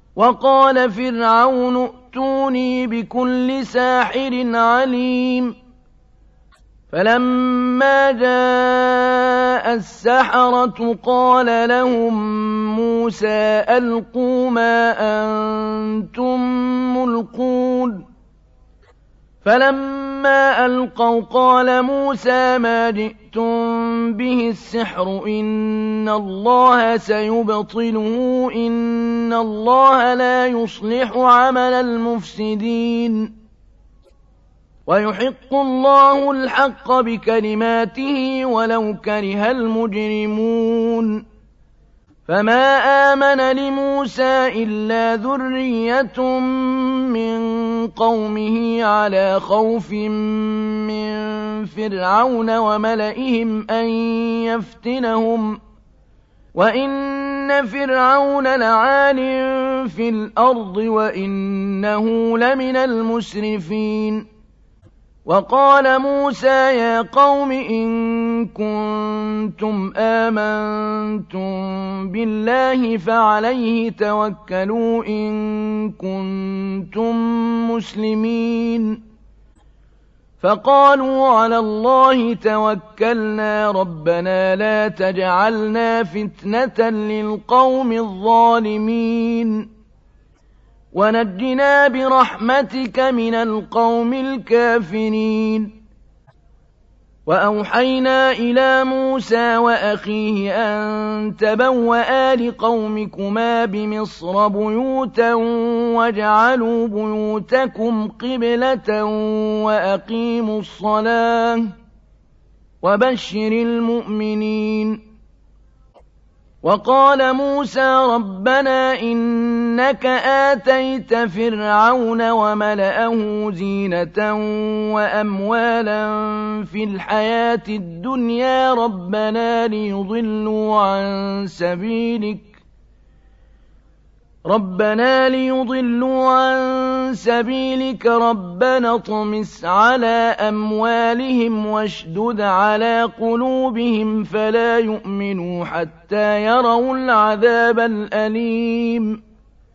وقال فرعون ائتوني بكل ساحر عليم فلما جاء السحرة قال لهم موسى ألقوا ما أنتم ملقون فلما ألقوا قال موسى ما جئتم به السحر إن الله سيبطله إن الله لا يصلح عمل المفسدين ويحق الله الحق بكلماته ولو كره المجرمون فما آمن لموسى إلا ذرية من قومه على خوف من فرعون وملئهم أن يفتنهم وإن فرعون لعال في الأرض وإنه لمن المسرفين وقال موسى يا قوم إن كنتم آمنتم بالله فعليه توكلوا إن كنتم مسلمين فقالوا على الله توكلنا ربنا لا تجعلنا فتنة للقوم الظالمين ونجنا برحمتك من القوم الكافرين وأوحينا إلى موسى وأخيه أن تبوأ لقومكما بمصر بيوتا واجعلوا بيوتكم قبلة وأقيموا الصلاة وبشر المؤمنين وقال موسى ربنا إنك آتيت فرعون وملأه زينة وأموالا في الحياة الدنيا ربنا ليضلوا عن سبيلك ربنا اطمس على أموالهم واشدد على قلوبهم فلا يؤمنوا حتى يروا العذاب الأليم